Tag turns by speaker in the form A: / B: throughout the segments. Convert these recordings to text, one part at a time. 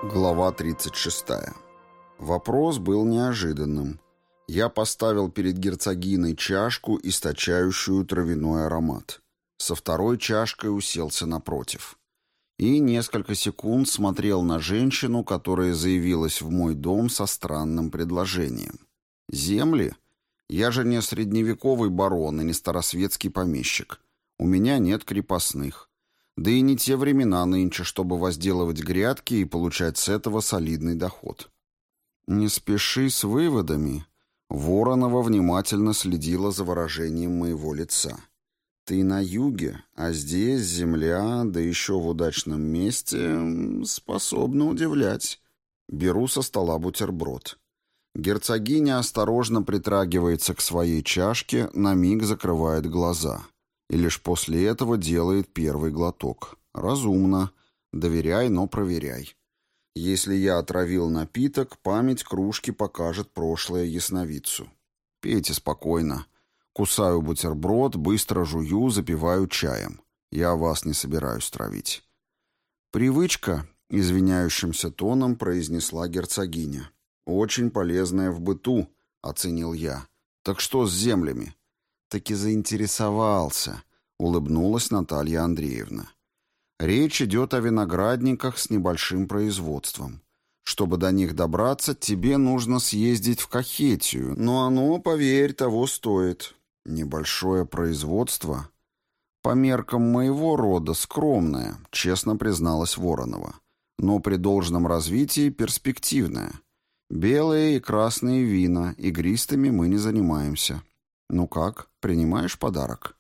A: Глава 36. Вопрос был неожиданным. Я поставил перед герцогиней чашку, источающую травяной аромат. Со второй чашкой уселся напротив. И несколько секунд смотрел на женщину, которая заявилась в мой дом со странным предложением. «Земли? Я же не средневековый барон и не старосветский помещик. У меня нет крепостных. Да и не те времена нынче, чтобы возделывать грядки и получать с этого солидный доход». «Не спеши с выводами». Воронова внимательно следила за выражением моего лица. «Ты на юге, а здесь земля, да еще в удачном месте, способна удивлять». Беру со стола бутерброд. Герцогиня осторожно притрагивается к своей чашке, на миг закрывает глаза. И лишь после этого делает первый глоток. Разумно. Доверяй, но проверяй. Если я отравил напиток, память кружки покажет прошлое ясновидцу. Пейте спокойно. Кусаю бутерброд, быстро жую, запиваю чаем. Я вас не собираюсь травить. «Привычка», — извиняющимся тоном произнесла герцогиня. «Очень полезная в быту», — оценил я. «Так что с землями?» «Таки заинтересовался», — улыбнулась Наталья Андреевна. «Речь идет о виноградниках с небольшим производством. Чтобы до них добраться, тебе нужно съездить в Кахетию, но оно, поверь, того стоит. Небольшое производство? По меркам моего рода скромное», — честно призналась Воронова. «Но при должном развитии перспективное. Белые и красные вина, игристыми мы не занимаемся. Ну как, принимаешь подарок?»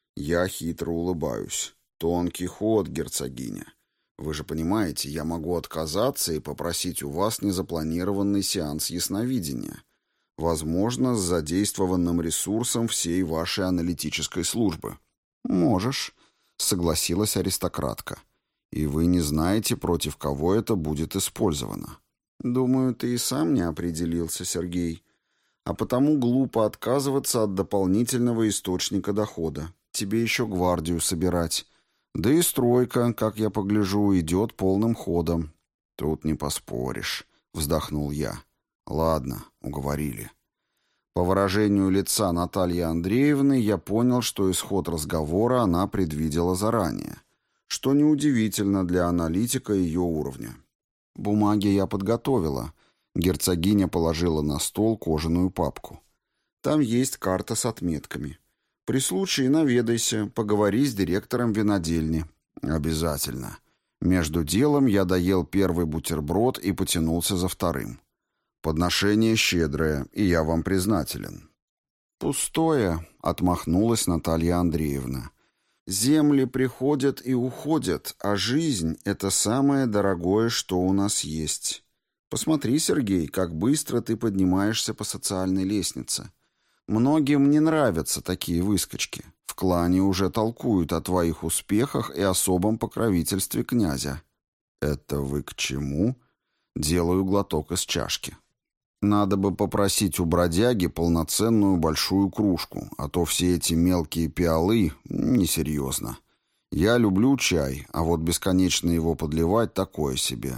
A: Я хитро улыбаюсь. «Тонкий ход, герцогиня. Вы же понимаете, я могу отказаться и попросить у вас незапланированный сеанс ясновидения. Возможно, с задействованным ресурсом всей вашей аналитической службы». «Можешь», — согласилась аристократка. «И вы не знаете, против кого это будет использовано». «Думаю, ты и сам не определился, Сергей. А потому глупо отказываться от дополнительного источника дохода. Тебе еще гвардию собирать. Да и стройка, как я погляжу, идет полным ходом». «Тут не поспоришь», — вздохнул я. «Ладно, уговорили». По выражению лица Натальи Андреевны я понял, что исход разговора она предвидела заранее, что неудивительно для аналитика ее уровня. Бумаги я подготовила. Герцогиня положила на стол кожаную папку. Там есть карта с отметками. При случае наведайся, поговори с директором винодельни. Обязательно. Между делом я доел первый бутерброд и потянулся за вторым. Подношение щедрое, и я вам признателен. «Пустое», — отмахнулась Наталья Андреевна. «Земли приходят и уходят, а жизнь — это самое дорогое, что у нас есть. Посмотри, Сергей, как быстро ты поднимаешься по социальной лестнице. Многим не нравятся такие выскочки. В клане уже толкуют о твоих успехах и особом покровительстве князя». «Это вы к чему?» Делаю глоток из чашки. «Надо бы попросить у бродяги полноценную большую кружку, а то все эти мелкие пиалы несерьезно. Я люблю чай, а вот бесконечно его подливать такое себе».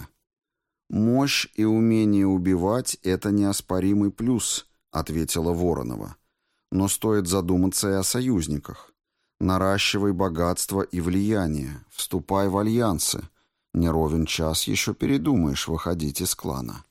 A: «Мощь и умение убивать — это неоспоримый плюс», — ответила Воронова. «Но стоит задуматься и о союзниках. Наращивай богатство и влияние, вступай в альянсы. Не ровен час еще передумаешь выходить из клана».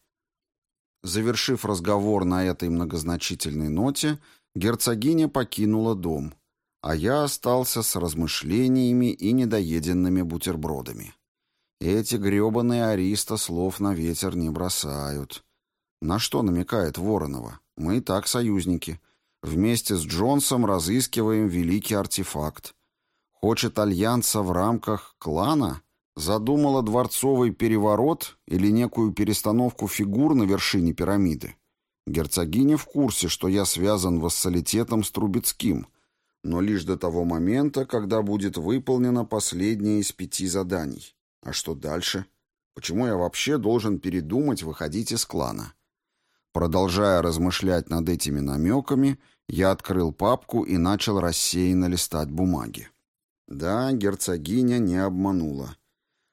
A: Завершив разговор на этой многозначительной ноте, герцогиня покинула дом, а я остался с размышлениями и недоеденными бутербродами. Эти гребаные ариста слов на ветер не бросают. На что намекает Воронова? Мы и так союзники. Вместе с Джонсом разыскиваем великий артефакт. Хочет альянса в рамках клана? Задумала дворцовый переворот или некую перестановку фигур на вершине пирамиды? Герцогиня в курсе, что я связан вассалитетом с Трубецким, но лишь до того момента, когда будет выполнено последнее из 5 заданий. А что дальше? Почему я вообще должен передумать выходить из клана? Продолжая размышлять над этими намеками, я открыл папку и начал рассеянно листать бумаги. Да, герцогиня не обманула.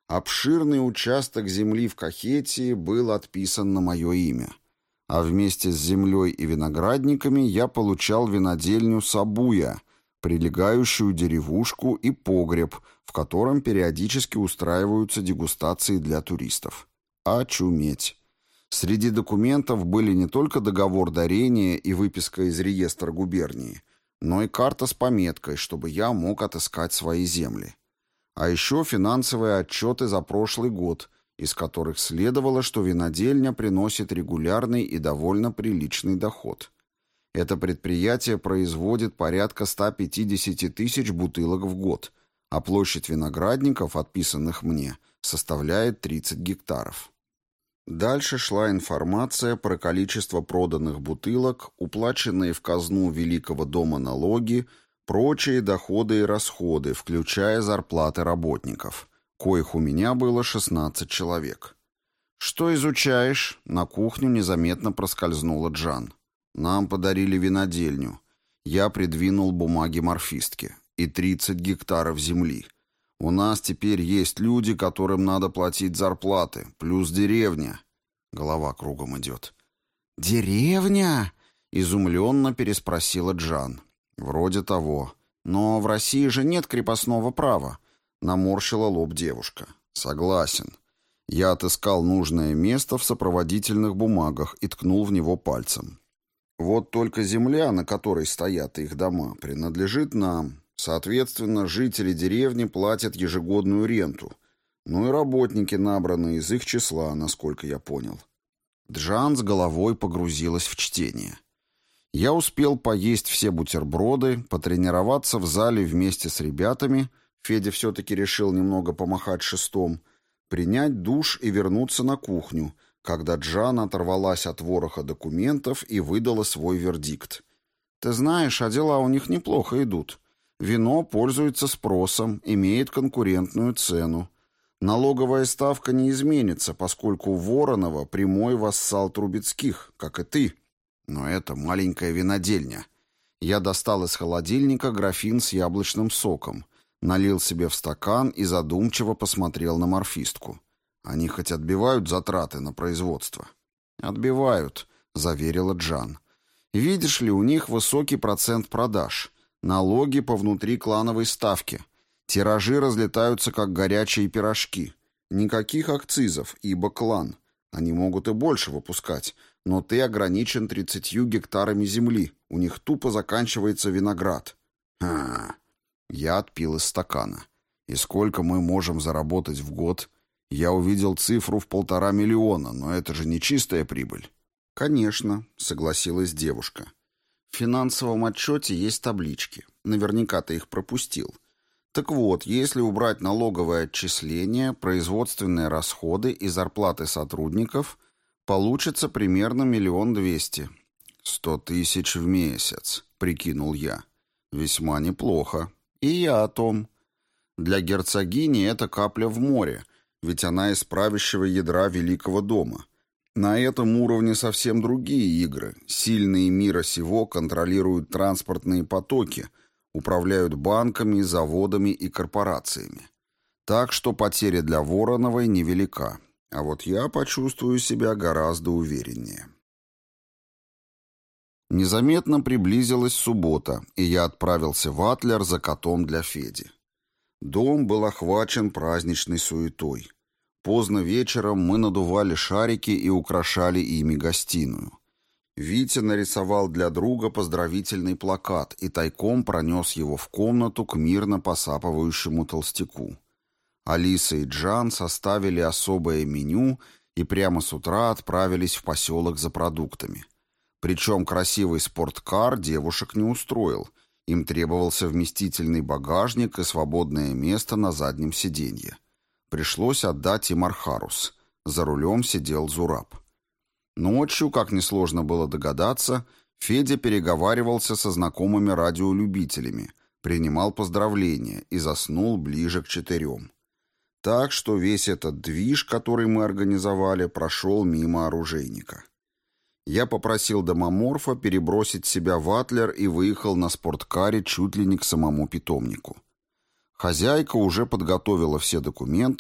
A: Обширный участок земли в Кахетии был отписан на мое имя, а вместе с землей и виноградниками я получал винодельню Сабуя, прилегающую деревушку и погреб, в котором периодически устраиваются дегустации для туристов. Очуметь! Среди документов были не только договор дарения и выписка из реестра губернии, но и карта с пометкой, чтобы я мог отыскать свои земли. А еще финансовые отчеты за прошлый год, из которых следовало, что винодельня приносит регулярный и довольно приличный доход. Это предприятие производит порядка 150 тысяч бутылок в год, а площадь виноградников, отписанных мне, составляет 30 гектаров. Дальше шла информация про количество проданных бутылок, уплаченные в казну Великого дома налоги, прочие доходы и расходы, включая зарплаты работников, коих у меня было 16 человек. «Что изучаешь?» — на кухню незаметно проскользнула Джан. «Нам подарили винодельню. Я придвинул бумаги морфистке. И 30 гектаров земли. У нас теперь есть люди, которым надо платить зарплаты, плюс деревня». Голова кругом идет. «Деревня?» — изумленно переспросила Джан. «Вроде того. Но в России же нет крепостного права», — наморщила лоб девушка. «Согласен. Я отыскал нужное место в сопроводительных бумагах и ткнул в него пальцем. Вот только земля, на которой стоят их дома, принадлежит нам. Соответственно, жители деревни платят ежегодную ренту. Ну и работники набраны из их числа, насколько я понял». Джан с головой погрузилась в чтение. Я успел поесть все бутерброды, потренироваться в зале вместе с ребятами, Федя все-таки решил немного помахать шестом, принять душ и вернуться на кухню, когда Джан оторвалась от вороха документов и выдала свой вердикт. «Ты знаешь, а дела у них неплохо идут. Вино пользуется спросом, имеет конкурентную цену. Налоговая ставка не изменится, поскольку Воронова прямой вассал Трубецких, как и ты. Но это маленькая винодельня». Я достал из холодильника графин с яблочным соком, налил себе в стакан и задумчиво посмотрел на морфистку. «Они хоть отбивают затраты на производство?» «Отбивают», — заверила Джан. «Видишь ли, у них высокий процент продаж, налоги по внутриклановой ставке. Тиражи разлетаются, как горячие пирожки. Никаких акцизов, ибо клан. Они могут и больше выпускать, но ты ограничен 30 гектарами земли. У них тупо заканчивается виноград». Я отпил из стакана. «И сколько мы можем заработать в год?» Я увидел цифру в 1,5 миллиона, но это же не чистая прибыль. «Конечно», — согласилась девушка. «В финансовом отчете есть таблички. Наверняка ты их пропустил. Так вот, если убрать налоговые отчисления, производственные расходы и зарплаты сотрудников, получится примерно 1 200 000. 100 тысяч в месяц», — прикинул я. «Весьма неплохо. И я о том. Для герцогини это капля в море, ведь она из правящего ядра Великого дома. На этом уровне совсем другие игры. Сильные мира сего контролируют транспортные потоки, управляют банками, заводами и корпорациями. Так что потеря для Вороновой невелика. А вот я почувствую себя гораздо увереннее». Незаметно приблизилась суббота, и я отправился в Атлер за котом для Феди. Дом был охвачен праздничной суетой. Поздно вечером мы надували шарики и украшали ими гостиную. Витя нарисовал для друга поздравительный плакат и тайком пронес его в комнату к мирно посапывающему толстяку. Алиса и Джан составили особое меню и прямо с утра отправились в поселок за продуктами. Причем красивый спорткар девушек не устроил. Им требовался вместительный багажник и свободное место на заднем сиденье. Пришлось отдать им Архарус. За рулем сидел Зураб. Ночью, как несложно было догадаться, Федя переговаривался со знакомыми радиолюбителями, принимал поздравления и заснул ближе к 4. Так что весь этот движ, который мы организовали, прошел мимо оружейника. Я попросил домоморфа перебросить себя в Атлер и выехал на спорткаре чуть ли не к самому питомнику. Хозяйка уже подготовила все документы,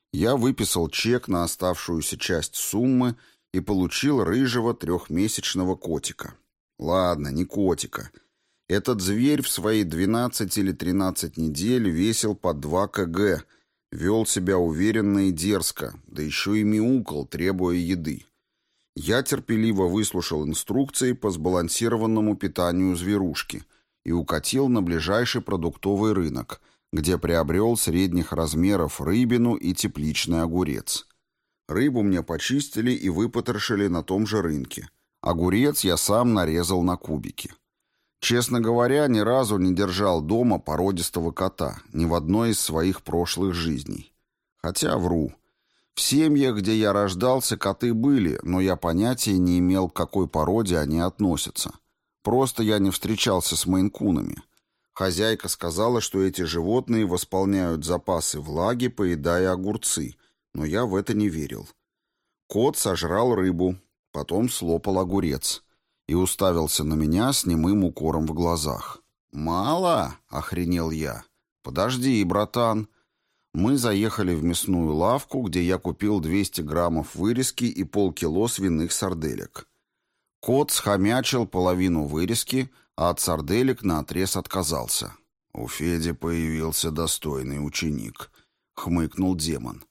A: Я выписал чек на оставшуюся часть суммы и получил рыжего 3-месячного котика. Ладно, не котика. Этот зверь в свои 12 или 13 недель весил под 2 кг, вел себя уверенно и дерзко, да еще и мяукал, требуя еды. Я терпеливо выслушал инструкции по сбалансированному питанию зверушки и укатил на ближайший продуктовый рынок, где приобрел средних размеров рыбину и тепличный огурец. Рыбу мне почистили и выпотрошили на том же рынке. Огурец я сам нарезал на кубики. Честно говоря, ни разу не держал дома породистого кота, ни в одной из своих прошлых жизней. Хотя вру. В семьях, где я рождался, коты были, но я понятия не имел, к какой породе они относятся. Просто я не встречался с мейн-кунами. Хозяйка сказала, что эти животные восполняют запасы влаги, поедая огурцы, но я в это не верил. Кот сожрал рыбу, потом слопал огурец и уставился на меня с немым укором в глазах. «Мало?» — охренел я. «Подожди, братан». Мы заехали в мясную лавку, где я купил 200 граммов вырезки и полкило свиных сарделек. Кот схомячил половину вырезки, а от сарделек наотрез отказался. «У Феди появился достойный ученик», — хмыкнул демон.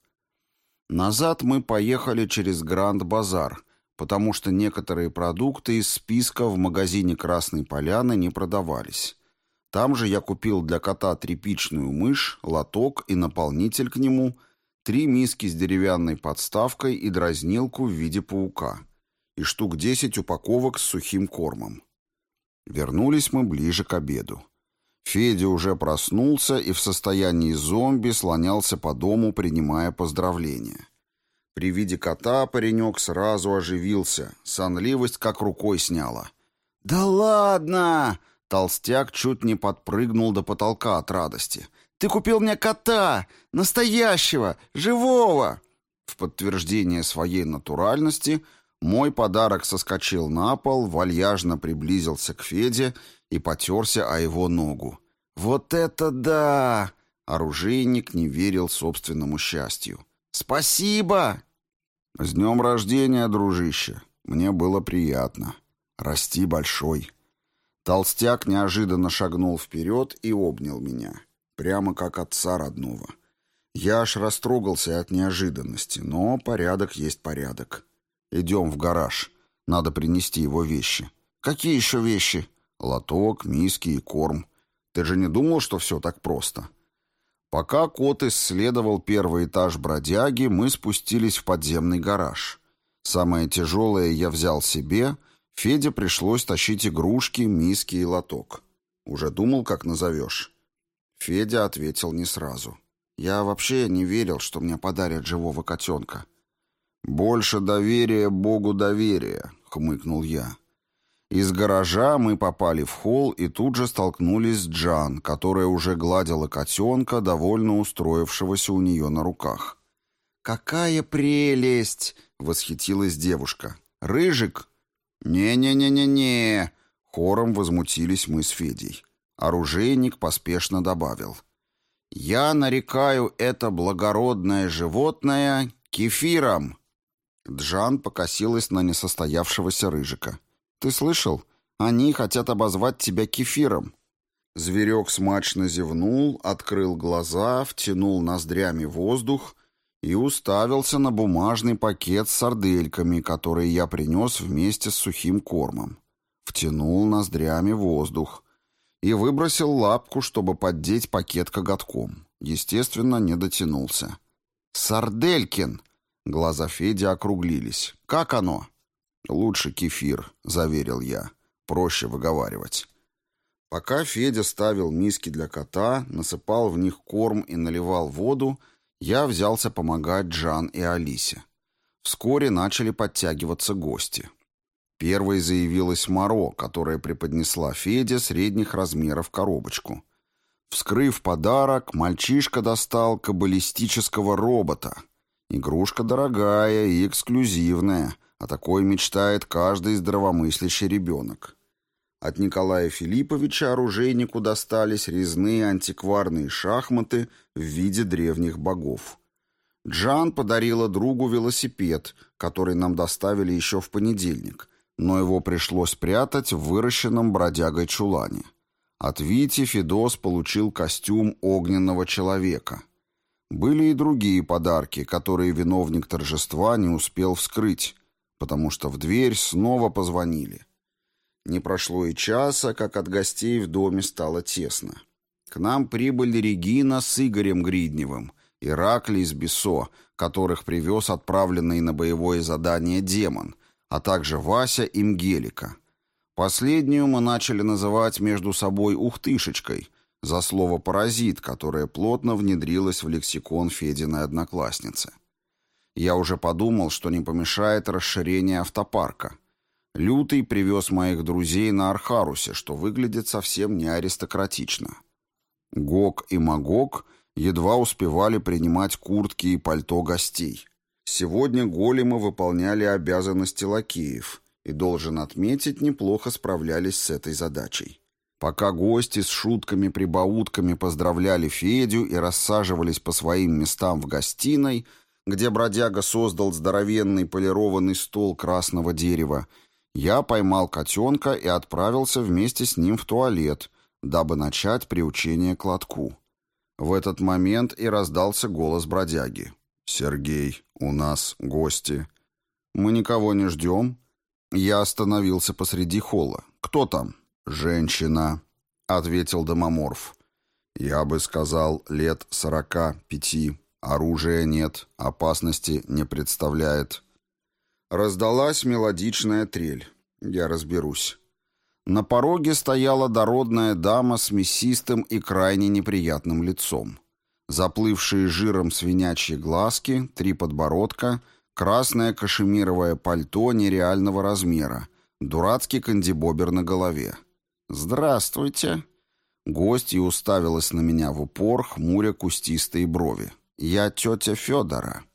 A: Назад мы поехали через Гранд-базар, потому что некоторые продукты из списка в магазине Красной Поляны не продавались. Там же я купил для кота тряпичную мышь, лоток и наполнитель к нему, 3 миски с деревянной подставкой и дразнилку в виде паука, и штук 10 упаковок с сухим кормом. Вернулись мы ближе к обеду. Федя уже проснулся и в состоянии зомби слонялся по дому, принимая поздравления. При виде кота паренек сразу оживился, сонливость как рукой сняла. «Да ладно!» Толстяк чуть не подпрыгнул до потолка от радости. «Ты купил мне кота! Настоящего! Живого!» В подтверждение своей натуральности мой подарок соскочил на пол, вальяжно приблизился к Феде и потерся о его ногу. «Вот это да!» Оружейник не верил собственному счастью. «Спасибо!» «С днем рождения, дружище! Мне было приятно. Расти большой!» Толстяк неожиданно шагнул вперед и обнял меня, прямо как отца родного. Я аж растрогался от неожиданности, но порядок есть порядок. «Идем в гараж. Надо принести его вещи». «Какие еще вещи?» «Лоток, миски и корм. Ты же не думал, что все так просто?» Пока кот исследовал первый этаж бродяги, мы спустились в подземный гараж. Самое тяжелое я взял себе. Феде пришлось тащить игрушки, миски и лоток. «Уже думал, как назовешь?» Федя ответил не сразу. «Я вообще не верил, что мне подарят живого котенка». «Больше доверия Богу доверия», — хмыкнул я. Из гаража мы попали в холл и тут же столкнулись с Джан, которая уже гладила котенка, довольно устроившегося у нее на руках. «Какая прелесть!» — восхитилась девушка. «Рыжик?» «Не-не-не-не-не!» — хором возмутились мы с Федей. Оружейник поспешно добавил. «Я нарекаю это благородное животное кефиром!» Джан покосилась на несостоявшегося рыжика. «Ты слышал? Они хотят обозвать тебя кефиром». Зверек смачно зевнул, открыл глаза, втянул ноздрями воздух и уставился на бумажный пакет с сардельками, который я принес вместе с сухим кормом. Втянул ноздрями воздух и выбросил лапку, чтобы поддеть пакет коготком. Естественно, не дотянулся. «Сарделькин!» Глаза Феди округлились. «Как оно?» «Лучше кефир», — заверил я. «Проще выговаривать». Пока Федя ставил миски для кота, насыпал в них корм и наливал воду, я взялся помогать Джан и Алисе. Вскоре начали подтягиваться гости. Первой заявилась Маро, которая преподнесла Феде средних размеров коробочку. Вскрыв подарок, мальчишка достал каббалистического робота. Игрушка дорогая и эксклюзивная, о такой мечтает каждый здравомыслящий ребенок. От Николая Филипповича оружейнику достались резные антикварные шахматы в виде древних богов. Джан подарила другу велосипед, который нам доставили еще в понедельник, но его пришлось прятать в выращенном бродягой чулане. От Вити Федос получил костюм огненного человека. Были и другие подарки, которые виновник торжества не успел вскрыть, потому что в дверь снова позвонили. Не прошло и часа, как от гостей в доме стало тесно. К нам прибыли Регина с Игорем Гридневым, Ираклий с Бесо, которых привез отправленный на боевое задание демон, а также Вася и Мгелика. Последнюю мы начали называть между собой «ухтышечкой» за слово «паразит», которое плотно внедрилось в лексикон Фединой одноклассницы. Я уже подумал, что не помешает расширение автопарка. Лютый привез моих друзей на Архарусе, что выглядит совсем не аристократично. Гог и Магог едва успевали принимать куртки и пальто гостей. Сегодня големы выполняли обязанности лакеев и, должен отметить, неплохо справлялись с этой задачей. Пока гости с шутками-прибаутками поздравляли Федю и рассаживались по своим местам в гостиной, где бродяга создал здоровенный полированный стол красного дерева, я поймал котенка и отправился вместе с ним в туалет, дабы начать приучение к лотку. В этот момент и раздался голос бродяги. «Сергей, у нас гости». «Мы никого не ждем». Я остановился посреди холла. «Кто там?» «Женщина», — ответил домоморф. «Я бы сказал, лет 45. Оружия нет, опасности не представляет». Раздалась мелодичная трель. Я разберусь. На пороге стояла дородная дама с мясистым и крайне неприятным лицом. Заплывшие жиром свинячьи глазки, 3 подбородка, красное кашемировое пальто нереального размера, дурацкий кандибобер на голове. «Здравствуйте!» Гостья уставилась на меня в упор, хмуря кустистые брови. «Я тетя Федора».